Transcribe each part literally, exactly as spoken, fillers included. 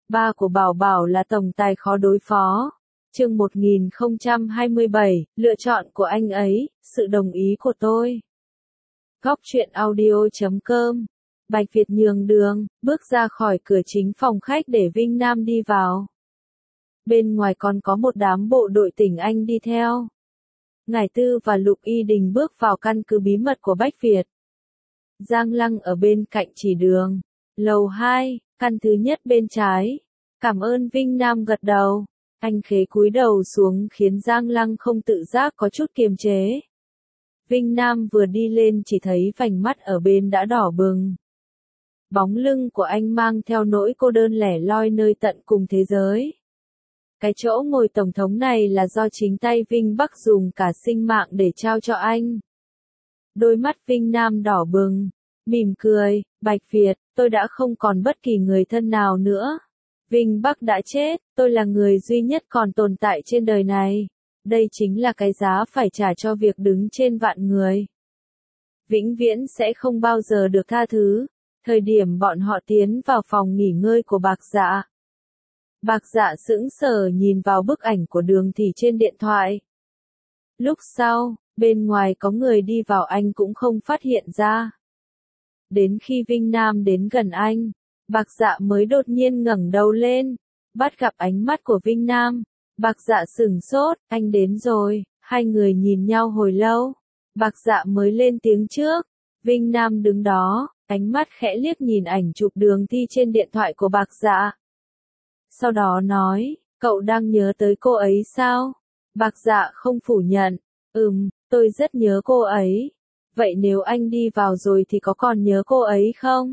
Ba của Bảo Bảo là tổng tài khó đối phó. Chương một nghìn không trăm hai mươi bảy, lựa chọn của anh ấy, sự đồng ý của tôi. Góc truyện audio chấm com. Bạch Việt nhường đường, bước ra khỏi cửa chính phòng khách để Vinh Nam đi vào. Bên ngoài còn có một đám bộ đội tỉnh Anh đi theo. Ngải Tư và Lục Y Đình bước vào căn cứ bí mật của Bách Việt. Giang Lăng ở bên cạnh chỉ đường. Lầu hai, căn thứ nhất bên trái. Cảm ơn. Vinh Nam gật đầu. Anh khế cúi đầu xuống khiến Giang Lăng không tự giác có chút kiềm chế. Vinh Nam vừa đi lên chỉ thấy vành mắt ở bên đã đỏ bừng. Bóng lưng của anh mang theo nỗi cô đơn lẻ loi nơi tận cùng thế giới. Cái chỗ ngồi tổng thống này là do chính tay Vinh Bắc dùng cả sinh mạng để trao cho anh. Đôi mắt Vinh Nam đỏ bừng, mỉm cười, Bạch Việt, tôi đã không còn bất kỳ người thân nào nữa. Vinh Bắc đã chết, tôi là người duy nhất còn tồn tại trên đời này. Đây chính là cái giá phải trả cho việc đứng trên vạn người. Vĩnh viễn sẽ không bao giờ được tha thứ. Thời điểm bọn họ tiến vào phòng nghỉ ngơi của Bạc Dạ. Bạc Dạ sững sờ nhìn vào bức ảnh của Đường Thị trên điện thoại. Lúc sau, bên ngoài có người đi vào anh cũng không phát hiện ra. Đến khi Vinh Nam đến gần anh, Bạc Dạ mới đột nhiên ngẩng đầu lên, bắt gặp ánh mắt của Vinh Nam. Bạc Dạ sửng sốt, anh đến rồi. Hai người nhìn nhau hồi lâu. Bạc Dạ mới lên tiếng trước. Vinh Nam đứng đó, ánh mắt khẽ liếc nhìn ảnh chụp Đường Thi trên điện thoại của Bạc Dạ. Sau đó nói, cậu đang nhớ tới cô ấy sao? Bạc Dạ không phủ nhận. Ừm, tôi rất nhớ cô ấy. Vậy nếu anh đi vào rồi thì có còn nhớ cô ấy không?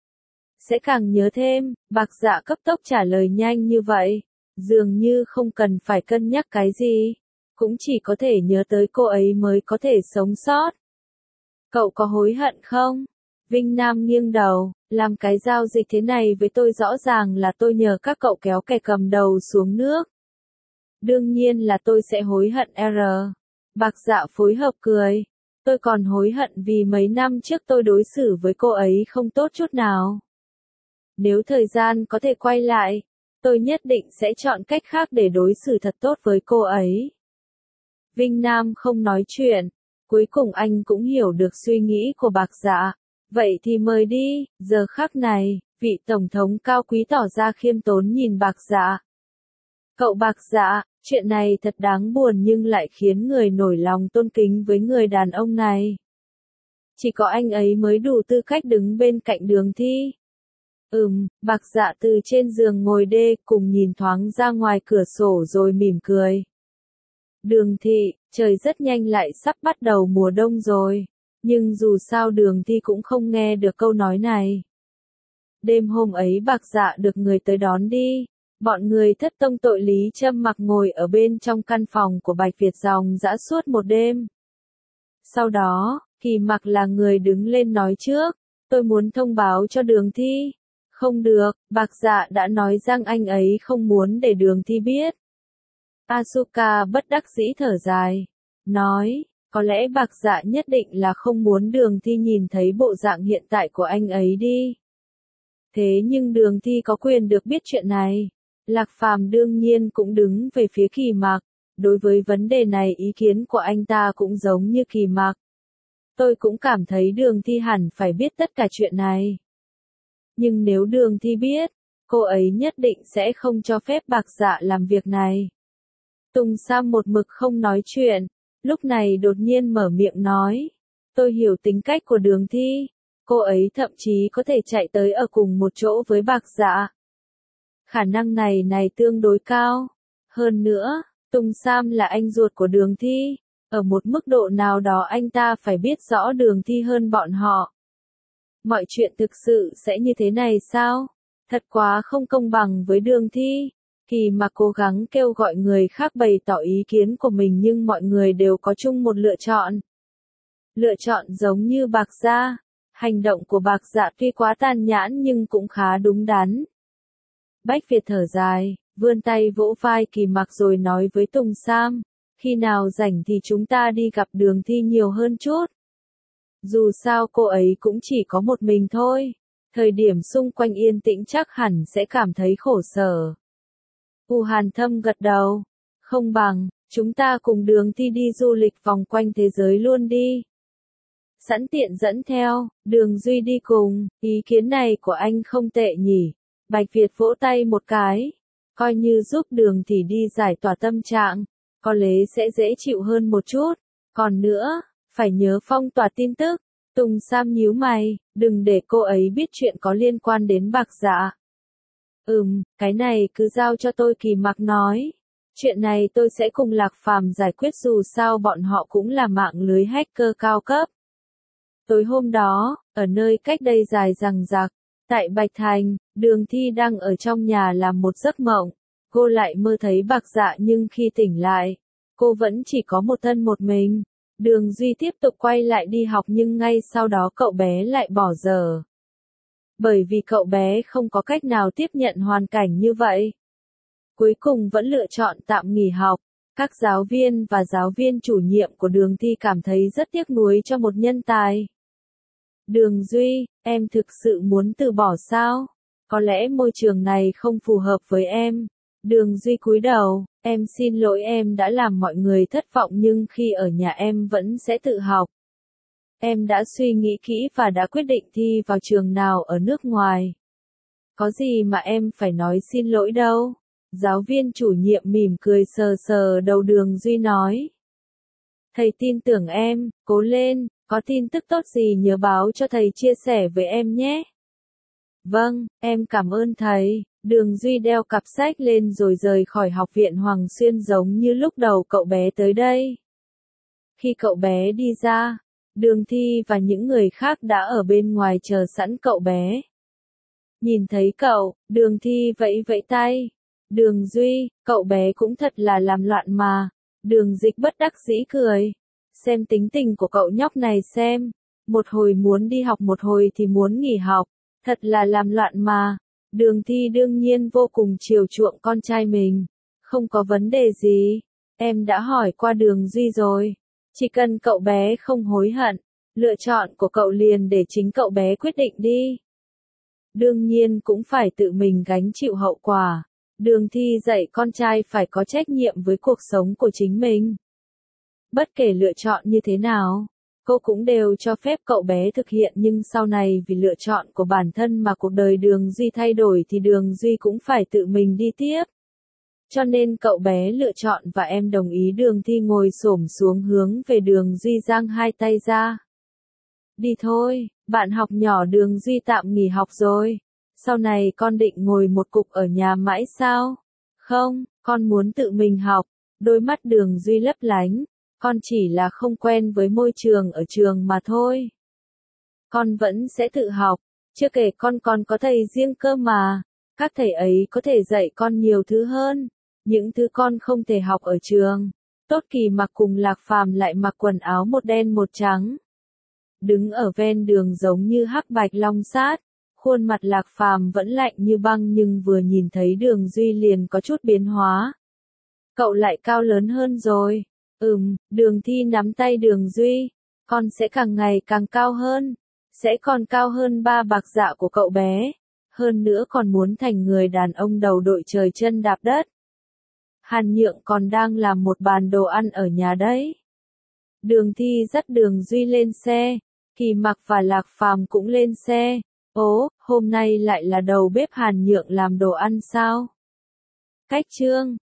Sẽ càng nhớ thêm. Bạc Dạ cấp tốc trả lời nhanh như vậy. Dường như không cần phải cân nhắc cái gì. Cũng chỉ có thể nhớ tới cô ấy mới có thể sống sót. Cậu có hối hận không? Vinh Nam nghiêng đầu, làm cái giao dịch thế này với tôi rõ ràng là tôi nhờ các cậu kéo kẻ cầm đầu xuống nước. Đương nhiên là tôi sẽ hối hận R. Bạc Dạ phối hợp cười. Tôi còn hối hận vì mấy năm trước tôi đối xử với cô ấy không tốt chút nào. Nếu thời gian có thể quay lại, tôi nhất định sẽ chọn cách khác để đối xử thật tốt với cô ấy. Vinh Nam không nói chuyện. Cuối cùng anh cũng hiểu được suy nghĩ của Bạc Dạ. Vậy thì mời đi. Giờ khắc này, vị tổng thống cao quý tỏ ra khiêm tốn nhìn Bạc Dạ. Cậu Bạc Dạ, chuyện này thật đáng buồn nhưng lại khiến người nổi lòng tôn kính với người đàn ông này. Chỉ có anh ấy mới đủ tư cách đứng bên cạnh Đường Thi. Ừm, Bạc Dạ từ trên giường ngồi đê cùng nhìn thoáng ra ngoài cửa sổ rồi mỉm cười. Đường Thị, trời rất nhanh lại sắp bắt đầu mùa đông rồi. Nhưng dù sao Đường Thi cũng không nghe được câu nói này. Đêm hôm ấy Bạc Dạ được người tới đón đi. Bọn người thất tông tội Lý Trâm Mặc ngồi ở bên trong căn phòng của Bạch Việt dòng dã suốt một đêm. Sau đó, Kỳ Mặc là người đứng lên nói trước. Tôi muốn thông báo cho Đường Thi. Không được, Bạc Dạ đã nói rằng anh ấy không muốn để Đường Thi biết. Asuka bất đắc dĩ thở dài. Nói, có lẽ Bạc Dạ nhất định là không muốn Đường Thi nhìn thấy bộ dạng hiện tại của anh ấy đi. Thế nhưng Đường Thi có quyền được biết chuyện này. Lạc Phàm đương nhiên cũng đứng về phía Kỳ Mặc. Đối với vấn đề này ý kiến của anh ta cũng giống như Kỳ Mặc. Tôi cũng cảm thấy Đường Thi hẳn phải biết tất cả chuyện này. Nhưng nếu Đường Thi biết, cô ấy nhất định sẽ không cho phép Bạc Dạ làm việc này. Tùng Sam một mực không nói chuyện, lúc này đột nhiên mở miệng nói. Tôi hiểu tính cách của Đường Thi, cô ấy thậm chí có thể chạy tới ở cùng một chỗ với Bạc Dạ. Khả năng này này tương đối cao. Hơn nữa, Tùng Sam là anh ruột của Đường Thi, ở một mức độ nào đó anh ta phải biết rõ Đường Thi hơn bọn họ. Mọi chuyện thực sự sẽ như thế này sao? Thật quá không công bằng với Đường Thi. Kỳ Mặc cố gắng kêu gọi người khác bày tỏ ý kiến của mình nhưng mọi người đều có chung một lựa chọn. Lựa chọn giống như Bạc Dạ. Hành động của Bạc Dạ tuy quá tàn nhẫn nhưng cũng khá đúng đắn. Bách Việt thở dài, vươn tay vỗ vai Kỳ Mặc rồi nói với Tùng Sam. Khi nào rảnh thì chúng ta đi gặp Đường Thi nhiều hơn chút. Dù sao cô ấy cũng chỉ có một mình thôi. Thời điểm xung quanh yên tĩnh chắc hẳn sẽ cảm thấy khổ sở. U Hàn Thâm gật đầu. Không bằng, chúng ta cùng Đường Thi đi du lịch vòng quanh thế giới luôn đi. Sẵn tiện dẫn theo, Đường Duy đi cùng, ý kiến này của anh không tệ nhỉ. Bạch Việt vỗ tay một cái. Coi như giúp Đường Thi đi giải tỏa tâm trạng, có lẽ sẽ dễ chịu hơn một chút. Còn nữa, phải nhớ phong tỏa tin tức. Tùng Sam nhíu mày, đừng để cô ấy biết chuyện có liên quan đến Bạc Dạ. Ừm, cái này cứ giao cho tôi, Kỳ Mặc nói. Chuyện này tôi sẽ cùng Lạc Phàm giải quyết, dù sao bọn họ cũng là mạng lưới hacker cao cấp. Tối hôm đó, ở nơi cách đây dài dằng dặc, tại Bạch Thành, Đường Thi đang ở trong nhà làm một giấc mộng. Cô lại mơ thấy Bạc Dạ, nhưng khi tỉnh lại, cô vẫn chỉ có một thân một mình. Đường Duy tiếp tục quay lại đi học, nhưng ngay sau đó cậu bé lại bỏ dở. Bởi vì cậu bé không có cách nào tiếp nhận hoàn cảnh như vậy. Cuối cùng vẫn lựa chọn tạm nghỉ học. Các giáo viên và giáo viên chủ nhiệm của Đường Thi cảm thấy rất tiếc nuối cho một nhân tài. Đường Duy, em thực sự muốn từ bỏ sao? Có lẽ môi trường này không phù hợp với em. Đường Duy cúi đầu, em xin lỗi, em đã làm mọi người thất vọng, nhưng khi ở nhà em vẫn sẽ tự học. Em đã suy nghĩ kỹ và đã quyết định thi vào trường nào ở nước ngoài. Có gì mà em phải nói xin lỗi đâu. Giáo viên chủ nhiệm mỉm cười sờ sờ đầu Đường Duy nói. Thầy tin tưởng em, cố lên, có tin tức tốt gì nhớ báo cho thầy chia sẻ với em nhé. Vâng, em cảm ơn thầy. Đường Duy đeo cặp sách lên rồi rời khỏi học viện Hoàng Xuyên, giống như lúc đầu cậu bé tới đây. Khi cậu bé đi ra, Đường Thi và những người khác đã ở bên ngoài chờ sẵn cậu bé. Nhìn thấy cậu, Đường Thi vẫy vẫy tay. Đường Duy, cậu bé cũng thật là làm loạn mà. Đường Dịch bất đắc dĩ cười. Xem tính tình của cậu nhóc này xem. Một hồi muốn đi học, một hồi thì muốn nghỉ học. Thật là làm loạn mà. Đường Thi đương nhiên vô cùng chiều chuộng con trai mình. Không có vấn đề gì. Em đã hỏi qua Đường Duy rồi. Chỉ cần cậu bé không hối hận, lựa chọn của cậu liền để chính cậu bé quyết định đi. Đương nhiên cũng phải tự mình gánh chịu hậu quả. Đường Thi dạy con trai phải có trách nhiệm với cuộc sống của chính mình. Bất kể lựa chọn như thế nào, cô cũng đều cho phép cậu bé thực hiện, nhưng sau này vì lựa chọn của bản thân mà cuộc đời Đường Duy thay đổi thì Đường Duy cũng phải tự mình đi tiếp. Cho nên cậu bé lựa chọn và em đồng ý. Đường Thi ngồi xổm xuống hướng về Đường Duy giang hai tay ra. Đi thôi, bạn học nhỏ Đường Duy tạm nghỉ học rồi. Sau này con định ngồi một cục ở nhà mãi sao? Không, con muốn tự mình học. Đôi mắt Đường Duy lấp lánh. Con chỉ là không quen với môi trường ở trường mà thôi. Con vẫn sẽ tự học. Chưa kể con còn có thầy riêng cơ mà. Các thầy ấy có thể dạy con nhiều thứ hơn. Những thứ con không thể học ở trường. Tốt Kỳ Mặc cùng Lạc Phàm lại mặc quần áo một đen một trắng. Đứng ở ven đường giống như hắc bạch long sát. Khuôn mặt Lạc Phàm vẫn lạnh như băng, nhưng vừa nhìn thấy Đường Duy liền có chút biến hóa. Cậu lại cao lớn hơn rồi. Ừm, Đường Thi nắm tay Đường Duy. Con sẽ càng ngày càng cao hơn. Sẽ còn cao hơn ba Bạc Dạ của cậu bé. Hơn nữa còn muốn thành người đàn ông đầu đội trời chân đạp đất. Hàn Nhượng còn đang làm một bàn đồ ăn ở nhà đấy. Đường Thi dắt Đường Duy lên xe. Kỳ Mặc và Lạc Phàm cũng lên xe. Ố, hôm nay lại là đầu bếp Hàn Nhượng làm đồ ăn sao? Cách chương